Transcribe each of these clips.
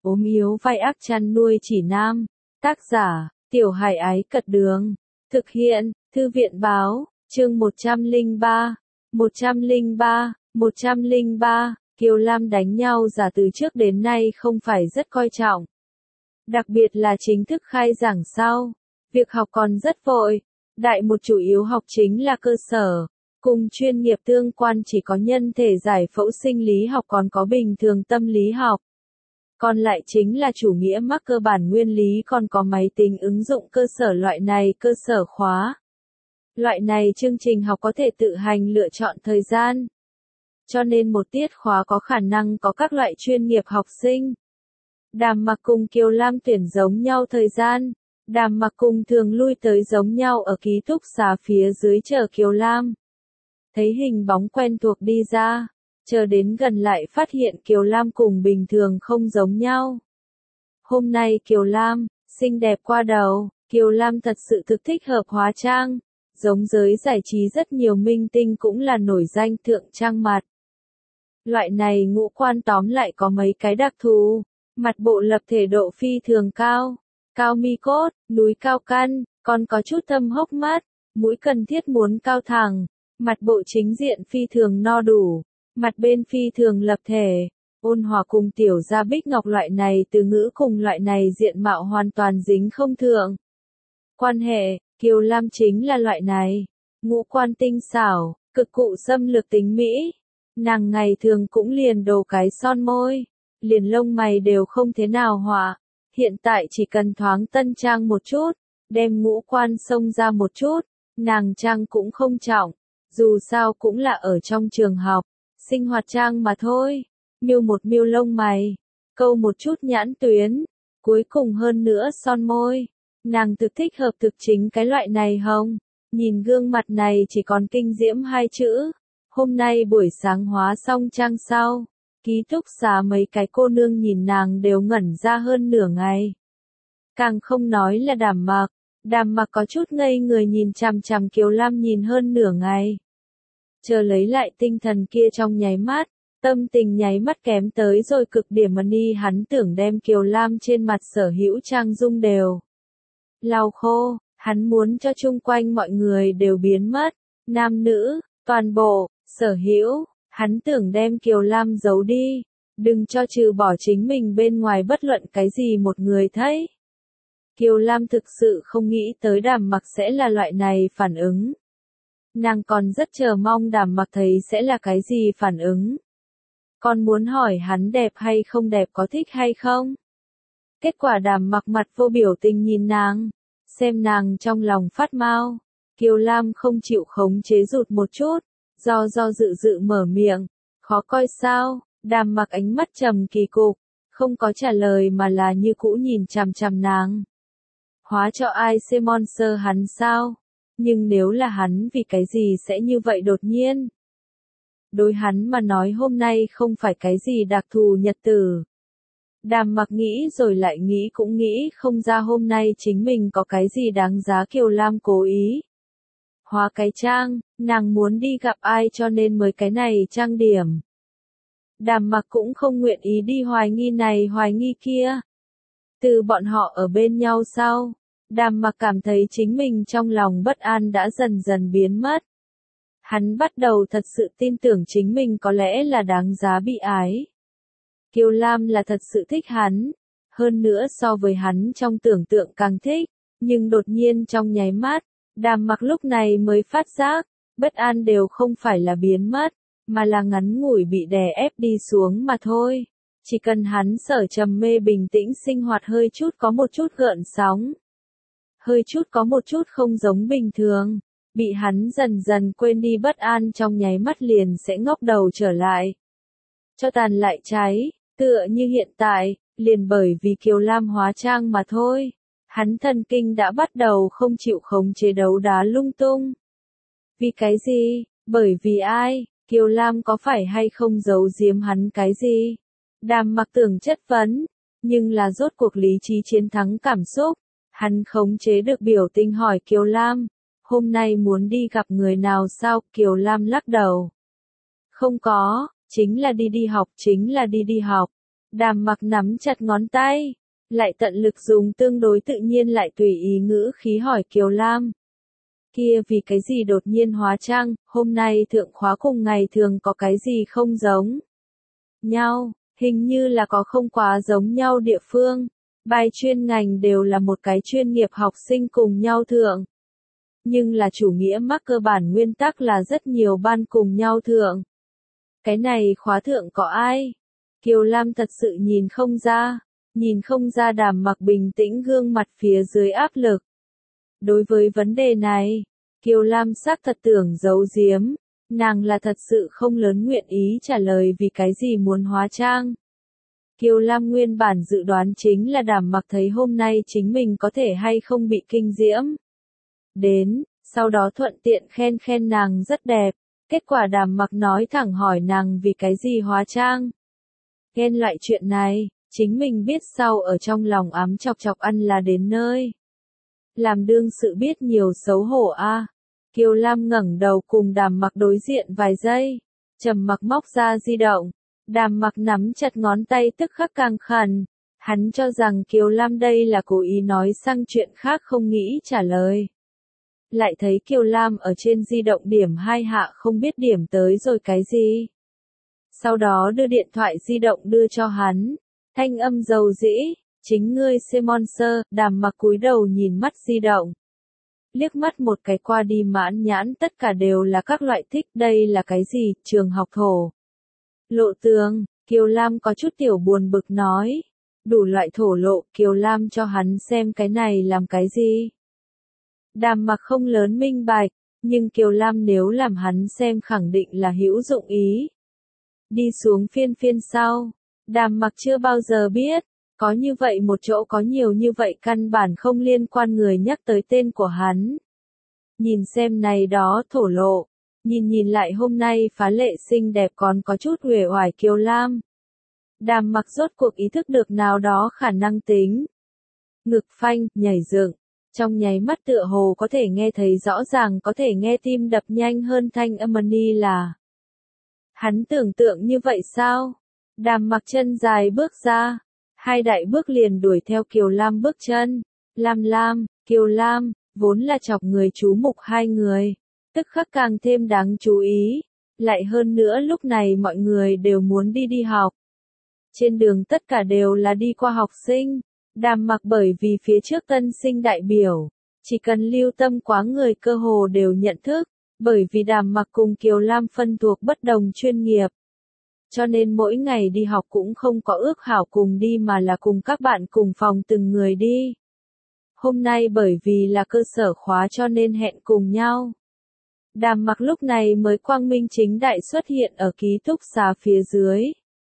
ốm yếu vai ác chăn nuôi chỉ nam. Tác giả, Tiểu Hải Ái Cật Đường. Thực hiện, Thư viện Báo, chương 103. 103, Kiều Lam đánh nhau giả từ trước đến nay không phải rất coi trọng. Đặc biệt là chính thức khai giảng sau. Việc học còn rất vội. Đại một chủ yếu học chính là cơ sở. Cùng chuyên nghiệp tương quan chỉ có nhân thể giải phẫu sinh lý học còn có bình thường tâm lý học. Còn lại chính là chủ nghĩa mác cơ bản nguyên lý còn có máy tính ứng dụng cơ sở loại này cơ sở khóa. Loại này chương trình học có thể tự hành lựa chọn thời gian. Cho nên một tiết khóa có khả năng có các loại chuyên nghiệp học sinh. Đàm Mặc cùng Kiều Lam tuyển giống nhau thời gian. Đàm Mặc cùng thường lui tới giống nhau ở ký túc xá phía dưới chờ Kiều Lam. Thấy hình bóng quen thuộc đi ra. Chờ đến gần lại phát hiện Kiều Lam cùng bình thường không giống nhau. Hôm nay Kiều Lam, xinh đẹp qua đầu, Kiều Lam thật sự thực thích hợp hóa trang. Giống giới giải trí rất nhiều minh tinh cũng là nổi danh thượng trang mặt. Loại này ngũ quan tóm lại có mấy cái đặc thù. Mặt bộ lập thể độ phi thường cao, cao mi cốt, núi cao căn, còn có chút thâm hốc mắt, mũi cần thiết muốn cao thẳng. Mặt bộ chính diện phi thường no đủ, mặt bên phi thường lập thể, ôn hòa cùng tiểu gia bích ngọc loại này từ ngữ cùng loại này diện mạo hoàn toàn dính không thượng. Quan hệ, Kiều Lam chính là loại này, ngũ quan tinh xảo, cực cụ xâm lược tính mỹ. Nàng ngày thường cũng liền đồ cái son môi, liền lông mày đều không thế nào họa. Hiện tại chỉ cần thoáng tân trang một chút, đem ngũ quan xông ra một chút, nàng trang cũng không trọng. Dù sao cũng là ở trong trường học, sinh hoạt trang mà thôi. Miêu một miêu lông mày, câu một chút nhãn tuyến, cuối cùng hơn nữa son môi. Nàng thực thích hợp thực chính cái loại này hông. Nhìn gương mặt này chỉ còn kinh diễm hai chữ. Hôm nay buổi sáng hóa xong trang sau, ký túc xá mấy cái cô nương nhìn nàng đều ngẩn ra hơn nửa ngày. Càng không nói là Đàm Mặc có chút ngây người nhìn chằm chằm Kiều Lam nhìn hơn nửa ngày. Chờ lấy lại tinh thần kia trong nháy mắt, tâm tình nháy mắt kém tới rồi cực điểm mà đi hắn tưởng đem Kiều Lam trên mặt sở hữu trang dung đều lau khô, hắn muốn cho chung quanh mọi người đều biến mất, nam nữ, toàn bộ, sở hữu, hắn tưởng đem Kiều Lam giấu đi, đừng cho trừ bỏ chính mình bên ngoài bất luận cái gì một người thấy. Kiều Lam thực sự không nghĩ tới Đàm Mặc sẽ là loại này phản ứng. Nàng còn rất chờ mong Đàm Mặc thấy sẽ là cái gì phản ứng. Còn muốn hỏi hắn đẹp hay không đẹp có thích hay không. Kết quả Đàm Mặc mặt vô biểu tình nhìn nàng, xem nàng trong lòng phát mau. Kiều Lam không chịu khống chế rụt một chút, do dự mở miệng, khó coi sao. Đàm Mặc ánh mắt trầm kỳ cục, không có trả lời mà là như cũ nhìn chằm chằm nàng. Hóa cho ai monster hắn sao? Nhưng nếu là hắn vì cái gì sẽ như vậy đột nhiên? Đối hắn mà nói hôm nay không phải cái gì đặc thù nhật tử. Đàm Mặc nghĩ rồi lại nghĩ cũng nghĩ không ra hôm nay chính mình có cái gì đáng giá Kiều Lam cố ý. Hóa cái trang, nàng muốn đi gặp ai cho nên mới cái này trang điểm. Đàm Mặc cũng không nguyện ý đi hoài nghi này hoài nghi kia. Từ bọn họ ở bên nhau sau, Đàm Mặc cảm thấy chính mình trong lòng bất an đã dần dần biến mất. Hắn bắt đầu thật sự tin tưởng chính mình có lẽ là đáng giá bị ái. Kiều Lam là thật sự thích hắn, hơn nữa so với hắn trong tưởng tượng càng thích, nhưng đột nhiên trong nháy mắt, Đàm Mặc lúc này mới phát giác, bất an đều không phải là biến mất, mà là ngắn ngủi bị đè ép đi xuống mà thôi. Chỉ cần hắn sở trầm mê bình tĩnh sinh hoạt hơi chút có một chút gợn sóng. Hơi chút có một chút không giống bình thường, bị hắn dần dần quên đi bất an trong nháy mắt liền sẽ ngóc đầu trở lại. Cho tàn lại cháy, tựa như hiện tại, liền bởi vì Kiều Lam hóa trang mà thôi. Hắn thần kinh đã bắt đầu không chịu khống chế đấu đá lung tung. Vì cái gì? Bởi vì ai? Kiều Lam có phải hay không giấu giếm hắn cái gì? Đàm Mặc tưởng chất vấn, nhưng là rốt cuộc lý trí chiến thắng cảm xúc. Hắn khống chế được biểu tình hỏi Kiều Lam, hôm nay muốn đi gặp người nào sao? Kiều Lam lắc đầu. Không có, chính là đi học. Đàm Mặc nắm chặt ngón tay, lại tận lực dùng tương đối tự nhiên lại tùy ý ngữ khí hỏi Kiều Lam. Kia vì cái gì đột nhiên hóa trang, hôm nay thượng khóa cùng ngày thường có cái gì không giống nhau, hình như là có không quá giống nhau địa phương. Bài chuyên ngành đều là một cái chuyên nghiệp học sinh cùng nhau thượng. Nhưng là chủ nghĩa mắc cơ bản nguyên tắc là rất nhiều ban cùng nhau thượng. Cái này khóa thượng có ai? Kiều Lam thật sự nhìn không ra Đàm Mặc bình tĩnh gương mặt phía dưới áp lực. Đối với vấn đề này, Kiều Lam xác thật tưởng giấu giếm, nàng là thật sự không lớn nguyện ý trả lời vì cái gì muốn hóa trang. Kiều Lam nguyên bản dự đoán chính là Đàm Mặc thấy hôm nay chính mình có thể hay không bị kinh diễm. Đến, sau đó thuận tiện khen khen nàng rất đẹp, kết quả Đàm Mặc nói thẳng hỏi nàng vì cái gì hóa trang. Ghen loại chuyện này, chính mình biết sau ở trong lòng ám chọc chọc ăn là đến nơi. Làm đương sự biết nhiều xấu hổ a. Kiều Lam ngẩng đầu cùng Đàm Mặc đối diện vài giây, trầm mặc móc ra di động. Đàm Mặc nắm chặt ngón tay tức khắc càng khẩn, hắn cho rằng Kiều Lam đây là cố ý nói sang chuyện khác không nghĩ trả lời. Lại thấy Kiều Lam ở trên di động điểm 2 hạ không biết điểm tới rồi cái gì. Sau đó đưa điện thoại di động đưa cho hắn, thanh âm dầu dĩ, chính ngươi Simonser. Đàm Mặc cúi đầu nhìn mắt di động. Liếc mắt một cái qua đi mãn nhãn tất cả đều là các loại thích, đây là cái gì, trường học thổ. Lộ tường, Kiều Lam có chút tiểu buồn bực nói. Đủ loại thổ lộ, Kiều Lam cho hắn xem cái này làm cái gì. Đàm Mặc không lớn minh bạch, nhưng Kiều Lam nếu làm hắn xem khẳng định là hữu dụng ý. Đi xuống phiên sau, Đàm Mặc chưa bao giờ biết, có như vậy một chỗ có nhiều như vậy căn bản không liên quan người nhắc tới tên của hắn. Nhìn xem này đó thổ lộ, nhìn lại hôm nay phá lệ xinh đẹp còn có chút uể oải Kiều Lam. Đàm Mặc rốt cuộc ý thức được nào đó khả năng tính. Ngực phanh, nhảy dựng, trong nháy mắt tựa hồ có thể nghe thấy rõ ràng có thể nghe tim đập nhanh hơn thanh âm ni là. Hắn tưởng tượng như vậy sao? Đàm Mặc chân dài bước ra, 2 đại bước liền đuổi theo Kiều Lam bước chân. Lam, Kiều Lam, vốn là chọc người chú mục 2 người, tức khắc càng thêm đáng chú ý. Lại hơn nữa lúc này mọi người đều muốn đi học. Trên đường tất cả đều là đi qua học sinh. Đàm Mặc bởi vì phía trước tân sinh đại biểu, chỉ cần lưu tâm quá người cơ hồ đều nhận thức, bởi vì Đàm Mặc cùng Kiều Lam phân thuộc bất đồng chuyên nghiệp. Cho nên mỗi ngày đi học cũng không có ước hảo cùng đi mà là cùng các bạn cùng phòng từng người đi. Hôm nay bởi vì là cơ sở khóa cho nên hẹn cùng nhau. Đàm Mặc lúc này mới quang minh chính đại xuất hiện ở ký túc xá phía dưới.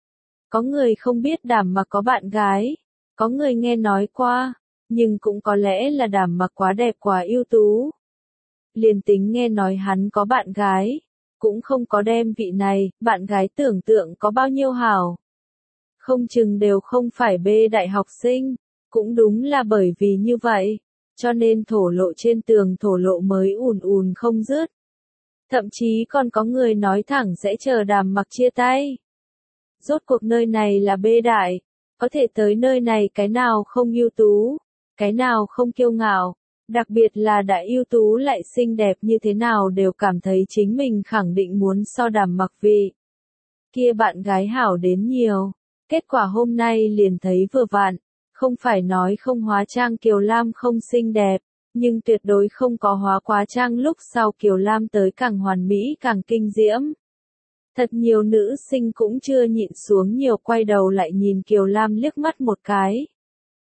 Có người không biết Đàm Mặc có bạn gái, có người nghe nói qua, nhưng cũng có lẽ là Đàm Mặc quá đẹp quá ưu tú. Liền tính nghe nói hắn có bạn gái, cũng không có đem vị này, bạn gái tưởng tượng có bao nhiêu hảo. Không chừng đều không phải bê đại học sinh, cũng đúng là bởi vì như vậy, cho nên thổ lộ trên tường thổ lộ mới ùn không dứt. Thậm chí còn có người nói thẳng sẽ chờ Đàm Mặc chia tay. Rốt cuộc nơi này là bê đại, có thể tới nơi này cái nào không ưu tú, cái nào không kiêu ngạo, đặc biệt là đã ưu tú lại xinh đẹp như thế nào đều cảm thấy chính mình khẳng định muốn so Đàm Mặc vị. Kia bạn gái hảo đến nhiều, kết quả hôm nay liền thấy vừa vặn, không phải nói không hóa trang Kiều Lam không xinh đẹp, nhưng tuyệt đối không có hóa quá trang lúc sau Kiều Lam tới càng hoàn mỹ càng kinh diễm. Thật nhiều nữ sinh cũng chưa nhịn xuống nhiều quay đầu lại nhìn Kiều Lam liếc mắt một cái.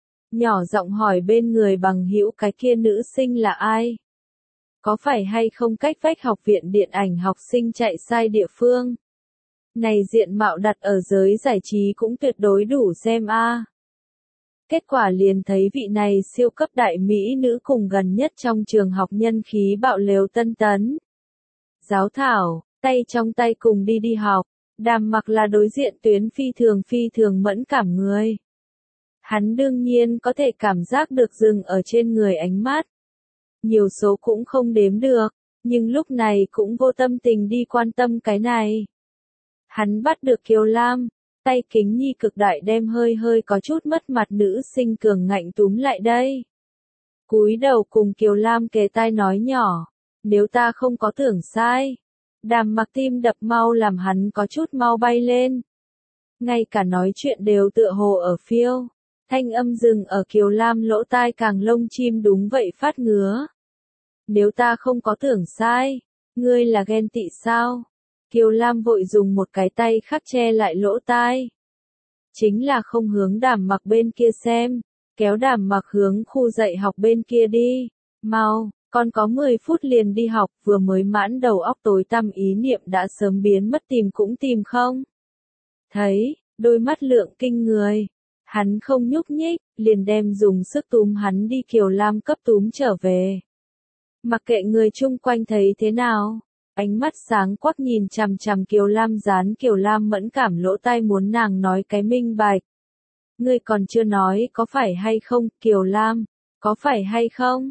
Nhỏ giọng hỏi bên người bằng hữu cái kia nữ sinh là ai? Có phải hay không cách vách học viện điện ảnh học sinh chạy sai địa phương? Này diện mạo đặt ở giới giải trí cũng tuyệt đối đủ xem a. Kết quả liền thấy vị này siêu cấp đại mỹ nữ cùng gần nhất trong trường học nhân khí bạo lều Tân Tấn. Giáo thảo, tay trong tay cùng đi học, Đàm Mặc là đối diện tuyến phi thường mẫn cảm người. Hắn đương nhiên có thể cảm giác được dừng ở trên người ánh mắt. Nhiều số cũng không đếm được, nhưng lúc này cũng vô tâm tình đi quan tâm cái này. Hắn bắt được Kiều Lam, Tay Kính Nhi cực đại đem hơi hơi có chút mất mặt nữ sinh cường ngạnh túm lại đây. Cúi đầu cùng Kiều Lam kề tai nói nhỏ, nếu ta không có tưởng sai. Đàm Mặc tim đập mau làm hắn có chút mau bay lên. Ngay cả nói chuyện đều tựa hồ ở phiêu. Thanh âm dừng ở Kiều Lam lỗ tai càng lông chim đúng vậy phát ngứa. Nếu ta không có tưởng sai, ngươi là ghen tị sao? Kiều Lam vội dùng một cái tay khác che lại lỗ tai. Chính là không hướng Đàm Mặc bên kia xem, kéo Đàm Mặc hướng khu dạy học bên kia đi. Mau, còn có 10 phút liền đi học, vừa mới mãn đầu óc tối tăm ý niệm đã sớm biến mất tìm cũng tìm không. Thấy, đôi mắt lượng kinh người. Hắn không nhúc nhích, liền đem dùng sức túm hắn đi Kiều Lam cấp túm trở về. Mặc kệ người chung quanh thấy thế nào, ánh mắt sáng quắc nhìn chằm chằm Kiều Lam dán Kiều Lam mẫn cảm lỗ tai muốn nàng nói cái minh bạch. Ngươi còn chưa nói có phải hay không, Kiều Lam, có phải hay không,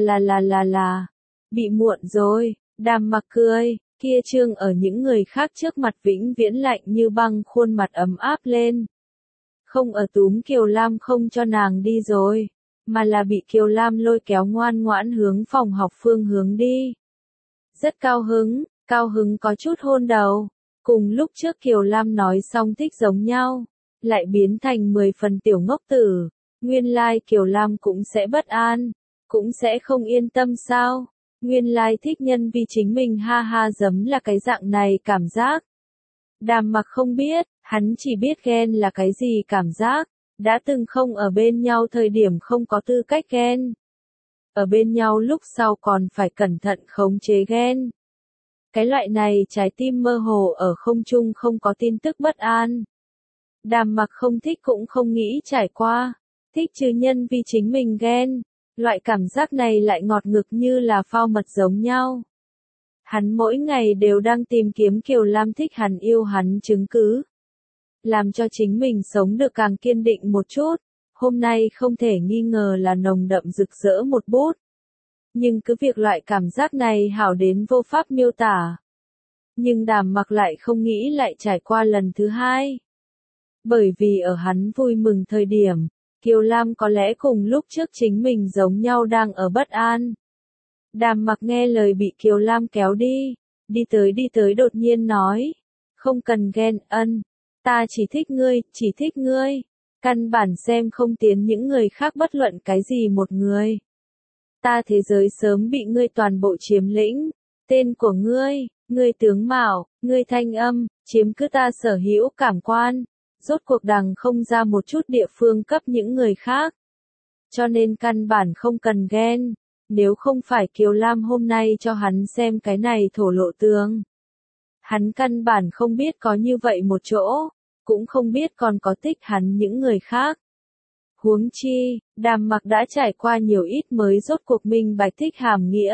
là. Bị muộn rồi, Đàm Mặc cười, kia trương ở những người khác trước mặt vĩnh viễn lạnh như băng khuôn mặt ấm áp lên. Không ở túm Kiều Lam không cho nàng đi rồi, mà là bị Kiều Lam lôi kéo ngoan ngoãn hướng phòng học phương hướng đi. Rất cao hứng có chút hôn đầu, cùng lúc trước Kiều Lam nói xong thích giống nhau, lại biến thành 10 phần tiểu ngốc tử, nguyên lai Kiều Lam cũng sẽ bất an, cũng sẽ không yên tâm sao, nguyên lai thích nhân vì chính mình ha ha giấm là cái dạng này cảm giác. Đàm Mặc không biết, hắn chỉ biết ghen là cái gì cảm giác, đã từng không ở bên nhau thời điểm không có tư cách ghen. Ở bên nhau lúc sau còn phải cẩn thận khống chế ghen. Cái loại này trái tim mơ hồ ở không trung không có tin tức bất an. Đàm Mặc không thích cũng không nghĩ trải qua, thích chứ nhân vì chính mình ghen, loại cảm giác này lại ngọt ngực như là phao mật giống nhau. Hắn mỗi ngày đều đang tìm kiếm Kiều Lam thích hắn yêu hắn chứng cứ. Làm cho chính mình sống được càng kiên định một chút, hôm nay không thể nghi ngờ là nồng đậm rực rỡ một bút. Nhưng cứ việc loại cảm giác này hảo đến vô pháp miêu tả. Nhưng Đàm Mặc lại không nghĩ lại trải qua lần thứ hai. Bởi vì ở hắn vui mừng thời điểm, Kiều Lam có lẽ cùng lúc trước chính mình giống nhau đang ở bất an. Đàm Mặc nghe lời bị Kiều Lam kéo đi tới đột nhiên nói. Không cần ghen, ta chỉ thích ngươi, căn bản xem không tiến những người khác bất luận cái gì một người. Ta thế giới sớm bị ngươi toàn bộ chiếm lĩnh, tên của ngươi tướng mạo, ngươi thanh âm, chiếm cứ ta sở hữu cảm quan, rốt cuộc đằng không ra một chút địa phương cấp những người khác. Cho nên căn bản không cần ghen, nếu không phải Kiều Lam hôm nay cho hắn xem cái này thổ lộ tường. Hắn căn bản không biết có như vậy một chỗ, cũng không biết còn có thích hắn những người khác. Huống chi, Đàm Mặc đã trải qua nhiều ít mới rốt cuộc minh bạch thích hàm nghĩa.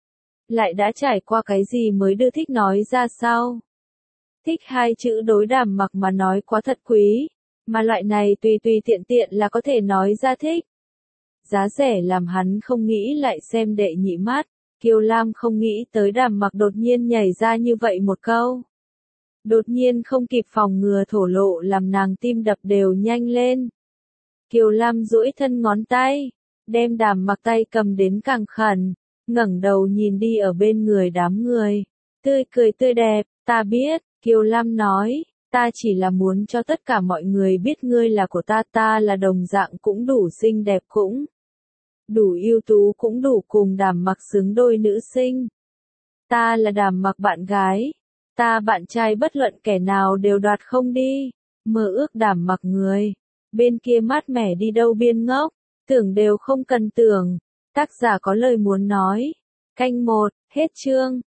Lại đã trải qua cái gì mới đưa thích nói ra sao? Thích hai chữ đối Đàm Mặc mà nói quá thật quý, mà loại này tùy tiện là có thể nói ra thích. Giá rẻ làm hắn không nghĩ lại xem đệ nhị mắt, Kiều Lam không nghĩ tới Đàm Mặc đột nhiên nhảy ra như vậy một câu. Đột nhiên không kịp phòng ngừa thổ lộ làm nàng tim đập đều nhanh lên. Kiều Lam duỗi thân ngón tay, đem Đàm Mặc tay cầm đến càng khẩn, ngẩng đầu nhìn đi ở bên người đám người. Tươi cười tươi đẹp, ta biết, Kiều Lam nói, ta chỉ là muốn cho tất cả mọi người biết ngươi là của ta là đồng dạng cũng đủ xinh đẹp cũng đủ ưu tú cũng đủ cùng Đàm Mặc xứng đôi nữ sinh. Ta là Đàm Mặc bạn gái, ta bạn trai bất luận kẻ nào đều đoạt không đi, mơ ước Đàm Mặc người. Bên kia mát mẻ đi đâu biên ngốc, tưởng đều không cần tưởng, tác giả có lời muốn nói. Canh 1, hết chương.